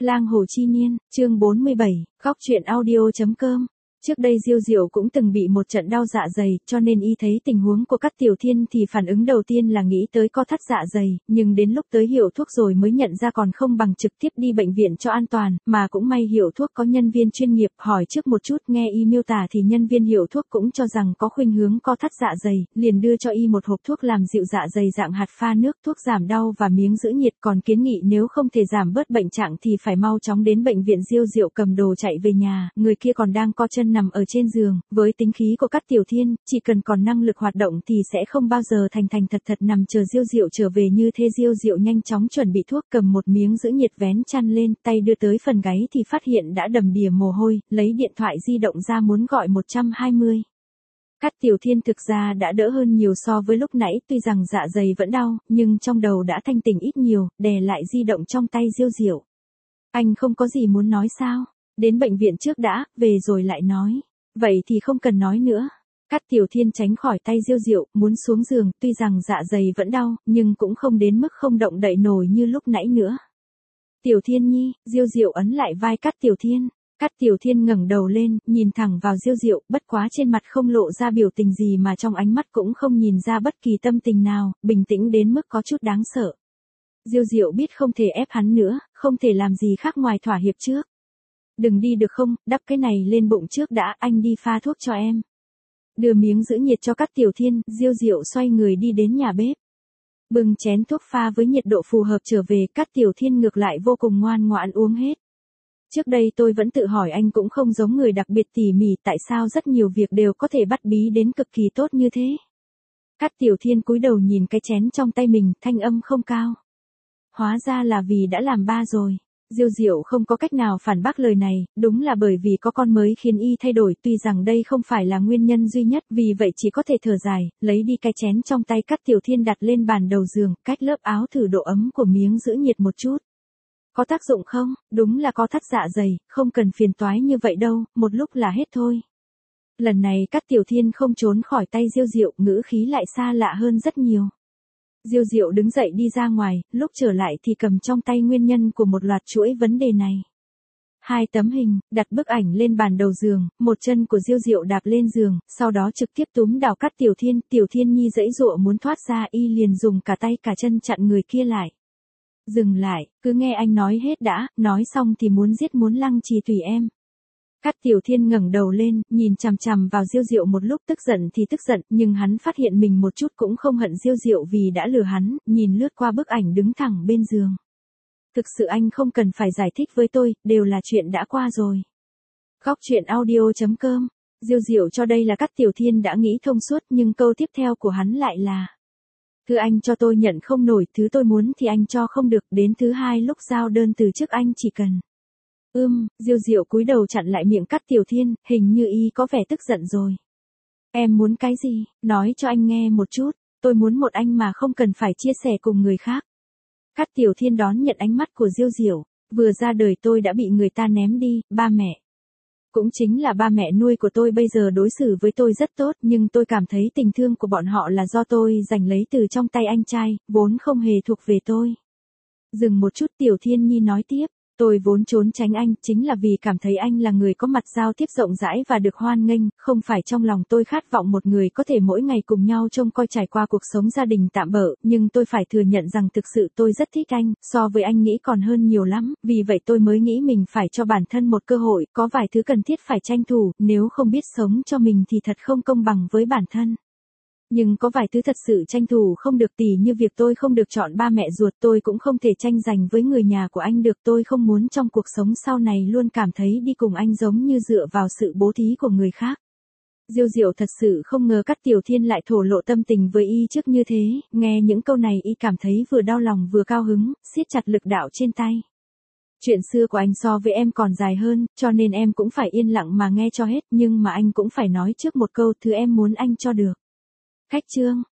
Lang Hồ Chi Niên, chương 47, góc truyện audio.com. Trước đây Diêu Diệu cũng từng bị một trận đau dạ dày, cho nên y thấy tình huống của Cát Tiểu Thiên thì phản ứng đầu tiên là nghĩ tới co thắt dạ dày, nhưng đến lúc tới hiệu thuốc rồi mới nhận ra còn không bằng trực tiếp đi bệnh viện cho an toàn, mà cũng may hiệu thuốc có nhân viên chuyên nghiệp, hỏi trước một chút nghe y miêu tả thì nhân viên hiệu thuốc cũng cho rằng có khuynh hướng co thắt dạ dày, liền đưa cho y một hộp thuốc làm dịu dạ dày dạng hạt pha nước, thuốc giảm đau và miếng giữ nhiệt, còn kiến nghị nếu không thể giảm bớt bệnh trạng thì phải mau chóng đến bệnh viện. Diêu Diệu cầm đồ chạy về nhà, người kia còn đang co chân nằm ở trên giường, với tính khí của Cát Tiểu Thiên, chỉ cần còn năng lực hoạt động thì sẽ không bao giờ thành thật nằm chờ Diêu Diệu trở về như thế. Diêu Diệu nhanh chóng chuẩn bị thuốc, cầm một miếng giữ nhiệt vén chăn lên, tay đưa tới phần gáy thì phát hiện đã đầm đìa mồ hôi, lấy điện thoại di động ra muốn gọi 120. Cát Tiểu Thiên thực ra đã đỡ hơn nhiều so với lúc nãy, tuy rằng dạ dày vẫn đau, nhưng trong đầu đã thanh tỉnh ít nhiều, đè lại di động trong tay Diêu Diệu. Anh không có gì muốn nói sao? Đến bệnh viện trước đã, về rồi lại nói. Vậy thì không cần nói nữa. Cát Tiểu Thiên tránh khỏi tay Diêu Diệu, muốn xuống giường, tuy rằng dạ dày vẫn đau, nhưng cũng không đến mức không động đậy nổi như lúc nãy nữa. Tiểu Thiên nhi, Diêu Diệu ấn lại vai Cát Tiểu Thiên. Cát Tiểu Thiên ngẩng đầu lên, nhìn thẳng vào Diêu Diệu, bất quá trên mặt không lộ ra biểu tình gì mà trong ánh mắt cũng không nhìn ra bất kỳ tâm tình nào, bình tĩnh đến mức có chút đáng sợ. Diêu Diệu biết không thể ép hắn nữa, không thể làm gì khác ngoài thỏa hiệp trước. Đừng đi được không, đắp cái này lên bụng trước đã, anh đi pha thuốc cho em. Đưa miếng giữ nhiệt cho Cát Tiểu Thiên, Diêu Diệu xoay người đi đến nhà bếp. Bưng chén thuốc pha với nhiệt độ phù hợp trở về, Cát Tiểu Thiên ngược lại vô cùng ngoan ngoãn uống hết. Trước đây tôi vẫn tự hỏi anh cũng không giống người đặc biệt tỉ mỉ, tại sao rất nhiều việc đều có thể bắt bí đến cực kỳ tốt như thế. Cát Tiểu Thiên cúi đầu nhìn cái chén trong tay mình, thanh âm không cao. Hóa ra là vì đã làm ba rồi. Diêu Diệu không có cách nào phản bác lời này, đúng là bởi vì có con mới khiến y thay đổi, tuy rằng đây không phải là nguyên nhân duy nhất, vì vậy chỉ có thể thở dài, lấy đi cái chén trong tay Cát Tiểu Thiên đặt lên bàn đầu giường, cách lớp áo thử độ ấm của miếng giữ nhiệt một chút. Có tác dụng không? Đúng là có thắt dạ dày, không cần phiền toái như vậy đâu, một lúc là hết thôi. Lần này Cát Tiểu Thiên không trốn khỏi tay Diêu Diệu, ngữ khí lại xa lạ hơn rất nhiều. Diêu Diệu đứng dậy đi ra ngoài, lúc trở lại thì cầm trong tay nguyên nhân của một loạt chuỗi vấn đề này. 2 tấm hình, đặt bức ảnh lên bàn đầu giường, một chân của Diêu Diệu đạp lên giường, sau đó trực tiếp túm đào Cát Tiểu Thiên, Tiểu Thiên nhi giãy giụa muốn thoát ra, y liền dùng cả tay cả chân chặn người kia lại. Dừng lại, cứ nghe anh nói hết đã, nói xong thì muốn giết muốn lăng trì tùy em. Cát Tiểu Thiên ngẩng đầu lên, nhìn chằm chằm vào Diêu Diệu một lúc, tức giận thì tức giận, nhưng hắn phát hiện mình một chút cũng không hận Diêu Diệu vì đã lừa hắn, nhìn lướt qua bức ảnh đứng thẳng bên giường. Thực sự anh không cần phải giải thích với tôi, đều là chuyện đã qua rồi. Góc truyện audio.com. Diêu Diệu cho đây là Cát Tiểu Thiên đã nghĩ thông suốt, nhưng câu tiếp theo của hắn lại là: thứ anh cho tôi nhận không nổi, thứ tôi muốn thì anh cho không được, đến thứ hai lúc giao đơn từ chức anh chỉ cần. Diêu Diệu cúi đầu chặn lại miệng Cát Tiểu Thiên, hình như y có vẻ tức giận rồi. Em muốn cái gì, nói cho anh nghe một chút, tôi muốn một anh mà không cần phải chia sẻ cùng người khác. Cát Tiểu Thiên đón nhận ánh mắt của Diêu Diệu, vừa ra đời tôi đã bị người ta ném đi, ba mẹ. Cũng chính là ba mẹ nuôi của tôi bây giờ đối xử với tôi rất tốt, nhưng tôi cảm thấy tình thương của bọn họ là do tôi giành lấy từ trong tay anh trai, vốn không hề thuộc về tôi. Dừng một chút, Tiểu Thiên nhi nói tiếp. Tôi vốn trốn tránh anh, chính là vì cảm thấy anh là người có mặt giao tiếp rộng rãi và được hoan nghênh, không phải trong lòng tôi khát vọng một người có thể mỗi ngày cùng nhau trông coi trải qua cuộc sống gia đình tạm bợ, nhưng tôi phải thừa nhận rằng thực sự tôi rất thích anh, so với anh nghĩ còn hơn nhiều lắm, vì vậy tôi mới nghĩ mình phải cho bản thân một cơ hội, có vài thứ cần thiết phải tranh thủ, nếu không biết sống cho mình thì thật không công bằng với bản thân. Nhưng có vài thứ thật sự tranh thủ không được, tỉ như việc tôi không được chọn ba mẹ ruột, tôi cũng không thể tranh giành với người nhà của anh được, tôi không muốn trong cuộc sống sau này luôn cảm thấy đi cùng anh giống như dựa vào sự bố thí của người khác. Diêu Diệu thật sự không ngờ Cát Tiểu Thiên lại thổ lộ tâm tình với y trước như thế, nghe những câu này y cảm thấy vừa đau lòng vừa cao hứng, siết chặt lực đạo trên tay. Chuyện xưa của anh so với em còn dài hơn, cho nên em cũng phải yên lặng mà nghe cho hết, nhưng mà anh cũng phải nói trước một câu, thứ em muốn anh cho được. Khách trương,